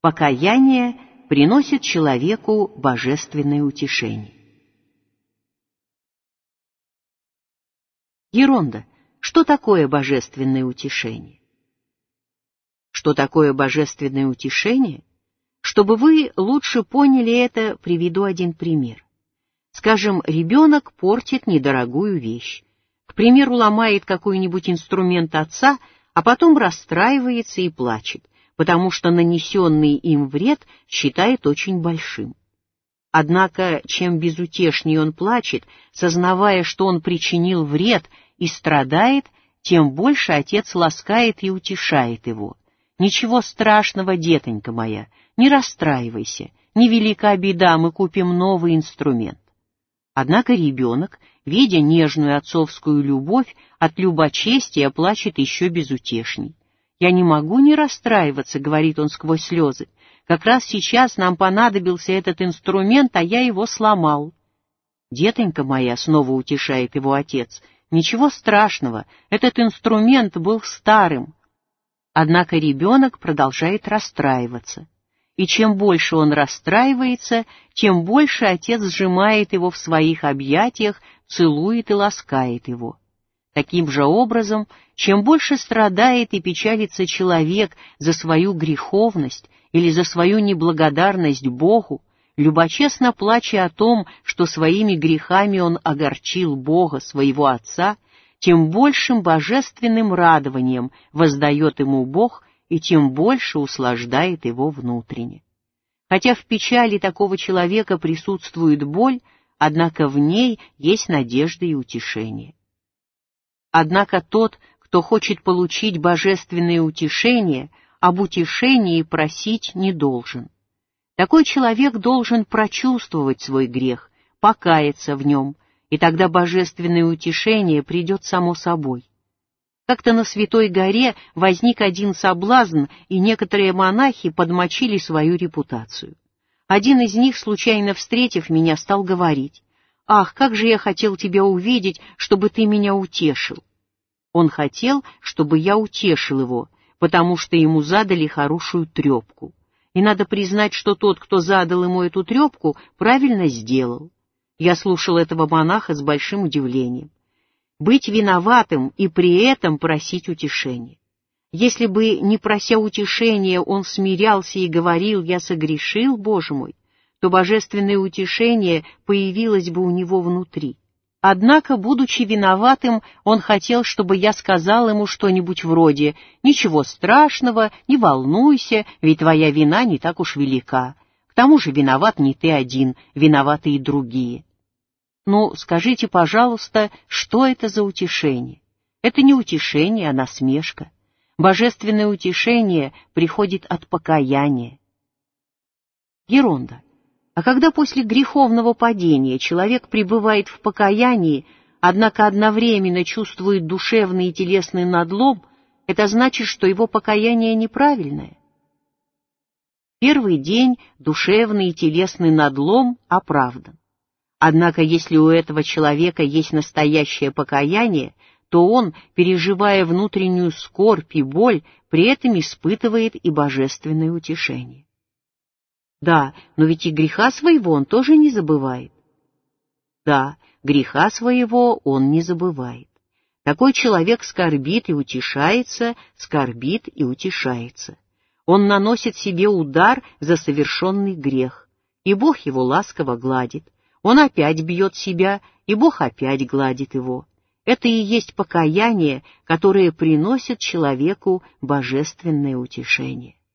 Покаяние приносит человеку божественное утешение. Еронда. Что такое божественное утешение? Что такое божественное утешение? Чтобы вы лучше поняли это, приведу один пример. Скажем, ребенок портит недорогую вещь. К примеру, ломает какой-нибудь инструмент отца, а потом расстраивается и плачет, потому что нанесенный им вред считает очень большим. Однако, чем безутешнее он плачет, сознавая, что он причинил вред и страдает, тем больше отец ласкает и утешает его. «Ничего страшного, детонька моя, не расстраивайся, невелика беда, мы купим новый инструмент». Однако ребенок, видя нежную отцовскую любовь, от любочестия плачет еще безутешней. «Я не могу не расстраиваться», — говорит он сквозь слезы. «Как раз сейчас нам понадобился этот инструмент, а я его сломал». «Детонька моя», — снова утешает его отец, — «ничего страшного, этот инструмент был старым». Однако ребенок продолжает расстраиваться. И чем больше он расстраивается, тем больше отец сжимает его в своих объятиях, целует и ласкает его. Таким же образом, чем больше страдает и печалится человек за свою греховность или за свою неблагодарность Богу, любочестно плача о том, что своими грехами он огорчил Бога, своего Отца, тем большим божественным радованием воздает ему Бог и тем больше услаждает его внутренне. Хотя в печали такого человека присутствует боль, однако в ней есть надежда и утешение. Однако тот, кто хочет получить божественное утешение, об утешении просить не должен. Такой человек должен прочувствовать свой грех, покаяться в нем, и тогда божественное утешение придет само собой. Как-то на Святой горе возник один соблазн, и некоторые монахи подмочили свою репутацию. Один из них, случайно встретив меня, стал говорить: «Ах, как же я хотел тебя увидеть, чтобы ты меня утешил!» Он хотел, чтобы я утешил его, потому что ему задали хорошую трепку. И надо признать, что тот, кто задал ему эту трепку, правильно сделал. Я слушал этого монаха с большим удивлением. Быть виноватым и при этом просить утешения. Если бы, не прося утешения, он смирялся и говорил: «Я согрешил, Боже мой», то божественное утешение появилось бы у него внутри. Однако, будучи виноватым, он хотел, чтобы я сказал ему что-нибудь вроде: «Ничего страшного, не волнуйся, ведь твоя вина не так уж велика. К тому же виноват не ты один, виноваты и другие». Ну, скажите, пожалуйста, что это за утешение? Это не утешение, а насмешка. Божественное утешение приходит от покаяния. Еронда. А когда после греховного падения человек пребывает в покаянии, однако одновременно чувствует душевный и телесный надлом, это значит, что его покаяние неправильное. Первый день душевный и телесный надлом оправдан. Однако, если у этого человека есть настоящее покаяние, то он, переживая внутреннюю скорбь и боль, при этом испытывает и божественное утешение. Да, но ведь и греха своего он тоже не забывает. Да, греха своего он не забывает. Такой человек скорбит и утешается, скорбит и утешается. Он наносит себе удар за совершенный грех, и Бог его ласково гладит. Он опять бьет себя, и Бог опять гладит его. Это и есть покаяние, которое приносит человеку божественное утешение.